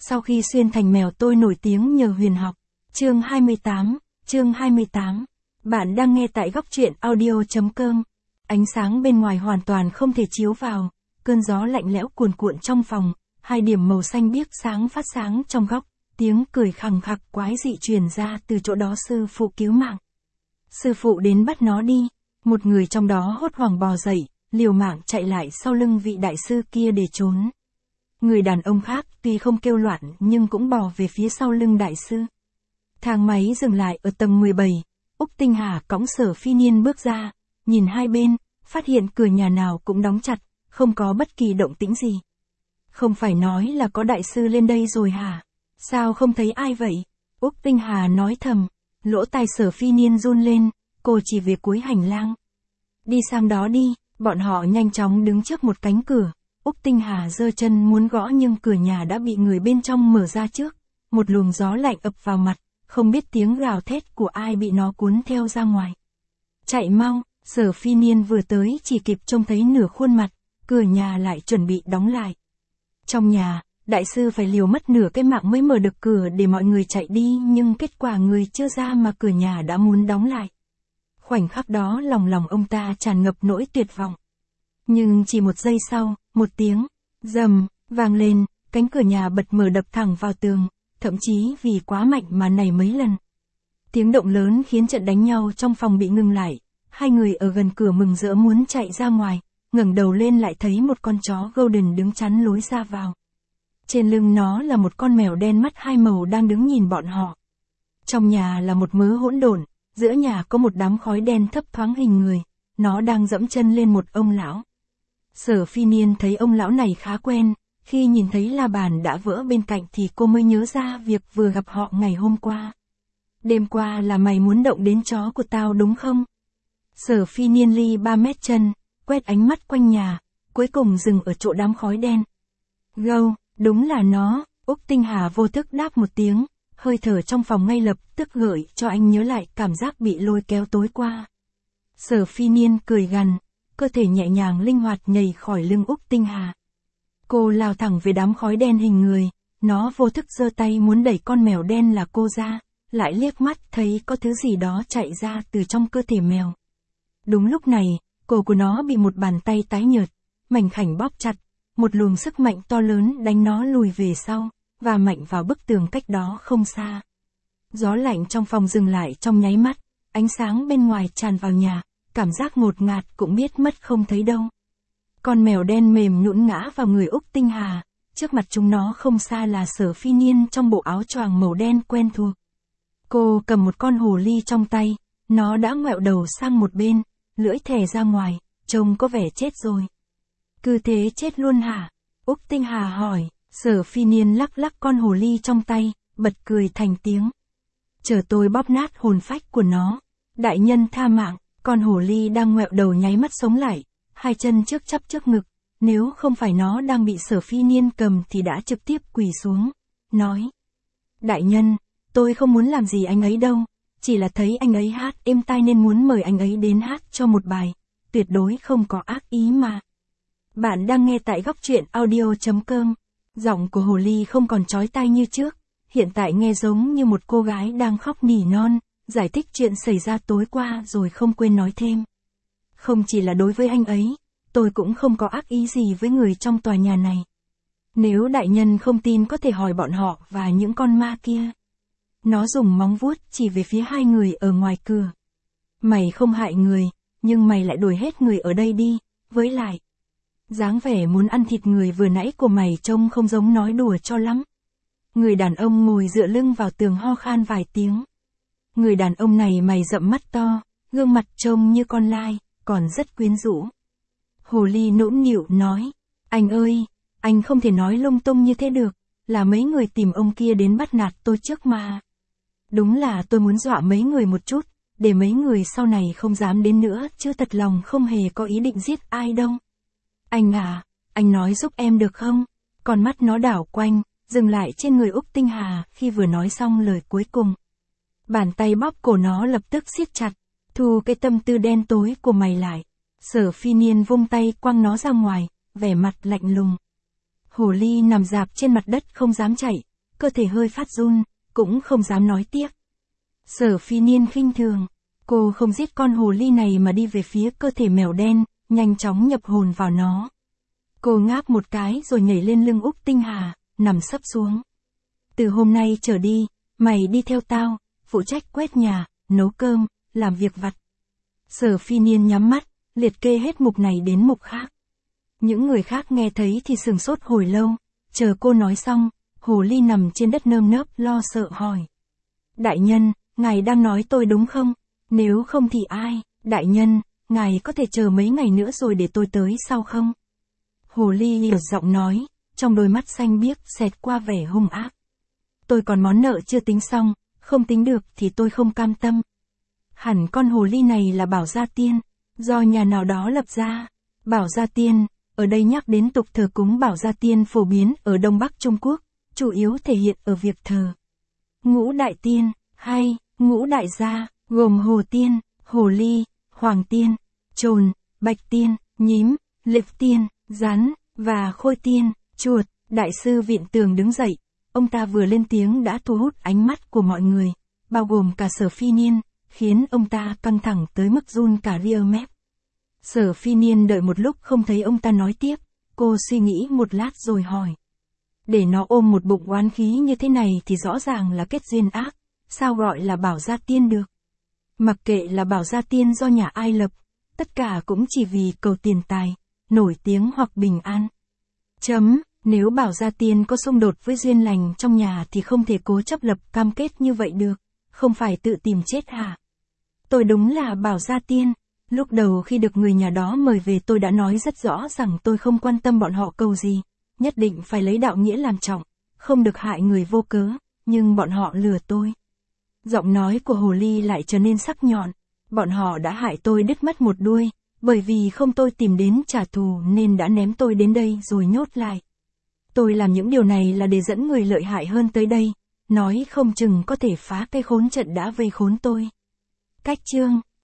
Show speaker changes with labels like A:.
A: Sau khi xuyên thành mèo tôi nổi tiếng nhờ huyền học. Chương 28. Bạn đang nghe tại góc truyện audio.com. Ánh sáng bên ngoài hoàn toàn không thể chiếu vào, cơn gió lạnh lẽo cuồn cuộn trong phòng, hai điểm màu xanh biếc sáng phát sáng trong góc, tiếng cười khằng khặc quái dị truyền ra từ chỗ đó. Sư phụ cứu mạng. Sư phụ đến bắt nó đi. Một người trong đó hốt hoảng bò dậy, liều mạng chạy lại sau lưng vị đại sư kia để trốn. Người đàn ông khác tuy không kêu loạn nhưng cũng bò về phía sau lưng đại sư. Thang máy dừng lại ở tầng 17, Úc Tinh Hà cõng Sở Phi Niên bước ra, nhìn hai bên, phát hiện cửa nhà nào cũng đóng chặt, không có bất kỳ động tĩnh gì. Không phải nói là có đại sư lên đây rồi hả? Sao không thấy ai vậy? Úc Tinh Hà nói thầm, lỗ tai Sở Phi Niên run lên, cô chỉ về cuối hành lang. Đi sang đó đi, bọn họ nhanh chóng đứng trước một cánh cửa. Úc Tinh Hà giơ chân muốn gõ nhưng cửa nhà đã bị người bên trong mở ra trước. Một luồng gió lạnh ập vào mặt, không biết tiếng gào thét của ai bị nó cuốn theo ra ngoài. Chạy mau, Sở Phi Niên vừa tới chỉ kịp trông thấy nửa khuôn mặt, cửa nhà lại chuẩn bị đóng lại. Trong nhà, đại sư phải liều mất nửa cái mạng mới mở được cửa để mọi người chạy đi, nhưng kết quả người chưa ra mà cửa nhà đã muốn đóng lại. Khoảnh khắc đó lòng ông ta tràn ngập nỗi tuyệt vọng. Nhưng chỉ một giây sau, một tiếng rầm vang lên, cánh cửa nhà bật mở đập thẳng vào tường, thậm chí vì quá mạnh mà nảy mấy lần. Tiếng động lớn khiến trận đánh nhau trong phòng bị ngừng lại, hai người ở gần cửa mừng rỡ muốn chạy ra ngoài, ngẩng đầu lên lại thấy một con chó Golden đứng chắn lối ra vào. Trên lưng nó là một con mèo đen mắt hai màu đang đứng nhìn bọn họ. Trong nhà là một mớ hỗn độn, giữa nhà có một đám khói đen thấp thoáng hình người, nó đang dẫm chân lên một ông lão. Sở Phi Niên thấy ông lão này khá quen, khi nhìn thấy la bàn đã vỡ bên cạnh thì cô mới nhớ ra việc vừa gặp họ ngày hôm qua. Đêm qua là mày muốn động đến chó của tao đúng không? Sở Phi Niên ly 3 mét chân, quét ánh mắt quanh nhà, cuối cùng dừng ở chỗ đám khói đen. Gâu, đúng là nó, Úc Tinh Hà vô thức đáp một tiếng, hơi thở trong phòng ngay lập tức gợi cho anh nhớ lại cảm giác bị lôi kéo tối qua. Sở Phi Niên cười gằn, cơ thể nhẹ nhàng linh hoạt nhảy khỏi lưng Úc Tinh Hà. Cô lao thẳng về đám khói đen hình người, nó vô thức giơ tay muốn đẩy con mèo đen là cô ra, lại liếc mắt thấy có thứ gì đó chạy ra từ trong cơ thể mèo. Đúng lúc này, cổ của nó bị một bàn tay tái nhợt, mảnh khảnh bóp chặt, một luồng sức mạnh to lớn đánh nó lùi về sau, và mạnh vào bức tường cách đó không xa. Gió lạnh trong phòng dừng lại trong nháy mắt, ánh sáng bên ngoài tràn vào nhà, cảm giác ngột ngạt cũng biết mất không thấy đâu. Con mèo đen mềm nhũn ngã vào người Úc Tinh Hà, trước mặt chúng nó không xa là Sở Phi Niên trong bộ áo choàng màu đen quen thuộc. Cô cầm một con hồ ly trong tay, nó đã ngoẹo đầu sang một bên, lưỡi thè ra ngoài, trông có vẻ chết rồi. Cứ thế chết luôn hả? Úc Tinh Hà hỏi. Sở Phi Niên lắc lắc con hồ ly trong tay, bật cười thành tiếng. Chờ tôi bóp nát hồn phách của nó. Đại nhân tha mạng, con hồ ly đang ngoẹo đầu nháy mắt sống lại, hai chân trước chắp trước ngực, nếu không phải nó đang bị Sở Phi Niên cầm thì đã trực tiếp quỳ xuống, nói. Đại nhân, tôi không muốn làm gì anh ấy đâu, chỉ là thấy anh ấy hát êm tai nên muốn mời anh ấy đến hát cho một bài, tuyệt đối không có ác ý mà. Bạn đang nghe tại góc truyện audio.com. Giọng của hồ ly không còn chói tai như trước, hiện tại nghe giống như một cô gái đang khóc nỉ non, giải thích chuyện xảy ra tối qua rồi không quên nói thêm. Không chỉ là đối với anh ấy, tôi cũng không có ác ý gì với người trong tòa nhà này. Nếu đại nhân không tin có thể hỏi bọn họ và những con ma kia. Nó dùng móng vuốt chỉ về phía hai người ở ngoài cửa. Mày không hại người, nhưng mày lại đuổi hết người ở đây đi, với lại. Dáng vẻ muốn ăn thịt người vừa nãy của mày trông không giống nói đùa cho lắm. Người đàn ông ngồi dựa lưng vào tường ho khan vài tiếng. Người đàn ông này mày rậm mắt to, gương mặt trông như con lai, còn rất quyến rũ. Hồ ly nũng nịu nói, anh ơi, anh không thể nói lung tung như thế được, là mấy người tìm ông kia đến bắt nạt tôi trước mà. Đúng là tôi muốn dọa mấy người một chút, để mấy người sau này không dám đến nữa, chứ thật lòng không hề có ý định giết ai đâu. Anh à, anh nói giúp em được không? Con mắt nó đảo quanh, dừng lại trên người Úc Tinh Hà khi vừa nói xong lời cuối cùng. Bàn tay bóp cổ nó lập tức siết chặt, thu cái tâm tư đen tối của mày lại. Sở Phi Niên vung tay quăng nó ra ngoài, vẻ mặt lạnh lùng. Hồ ly nằm rạp trên mặt đất không dám chạy, cơ thể hơi phát run, cũng không dám nói tiếp. Sở Phi Niên khinh thường, cô không giết con hồ ly này mà đi về phía cơ thể mèo đen, nhanh chóng nhập hồn vào nó. Cô ngáp một cái rồi nhảy lên lưng Úc Tinh Hà, nằm sấp xuống. Từ hôm nay trở đi, mày đi theo tao, phụ trách quét nhà, nấu cơm, làm việc vặt. Sở Phi Niên nhắm mắt, liệt kê hết mục này đến mục khác. Những người khác nghe thấy thì sửng sốt hồi lâu, chờ cô nói xong, hồ ly nằm trên đất nơm nớp lo sợ hỏi. Đại nhân, ngài đang nói tôi đúng không? Nếu không thì ai? Đại nhân, ngài có thể chờ mấy ngày nữa rồi để tôi tới sau không? Hồ ly hiểu giọng nói, trong đôi mắt xanh biếc xẹt qua vẻ hung ác. Tôi còn món nợ chưa tính xong, không tính được thì tôi không cam tâm. Hẳn con hồ ly này là Bảo Gia Tiên, do nhà nào đó lập ra. Bảo Gia Tiên, ở đây nhắc đến tục thờ cúng Bảo Gia Tiên phổ biến ở Đông Bắc Trung Quốc, chủ yếu thể hiện ở việc thờ Ngũ Đại Tiên, hay Ngũ Đại Gia, gồm Hồ Tiên, Hồ Ly, Hoàng Tiên, Trồn, Bạch Tiên, Nhím, Liệp Tiên, Rắn, và Khôi Tiên, Chuột. Đại sư Viện Tường đứng dậy, ông ta vừa lên tiếng đã thu hút ánh mắt của mọi người, bao gồm cả Sở Phi Niên, khiến ông ta căng thẳng tới mức run cả ria mép. Sở Phi Niên đợi một lúc không thấy ông ta nói tiếp, cô suy nghĩ một lát rồi hỏi. Để nó ôm một bụng oán khí như thế này thì rõ ràng là kết duyên ác, sao gọi là Bảo Gia Tiên được? Mặc kệ là Bảo Gia Tiên do nhà ai lập, tất cả cũng chỉ vì cầu tiền tài, nổi tiếng hoặc bình an. Nếu Bảo Gia Tiên có xung đột với duyên lành trong nhà thì không thể cố chấp lập cam kết như vậy được, không phải tự tìm chết hả? Tôi đúng là Bảo Gia Tiên, lúc đầu khi được người nhà đó mời về tôi đã nói rất rõ rằng tôi không quan tâm bọn họ cầu gì, nhất định phải lấy đạo nghĩa làm trọng, không được hại người vô cớ, nhưng bọn họ lừa tôi. Giọng nói của hồ ly lại trở nên sắc nhọn, bọn họ đã hại tôi đứt mất một đuôi, bởi vì không tôi tìm đến trả thù nên đã ném tôi đến đây rồi nhốt lại. Tôi làm những điều này là để dẫn người lợi hại hơn tới đây, nói không chừng có thể phá cái khốn trận đã vây khốn tôi. Cách chương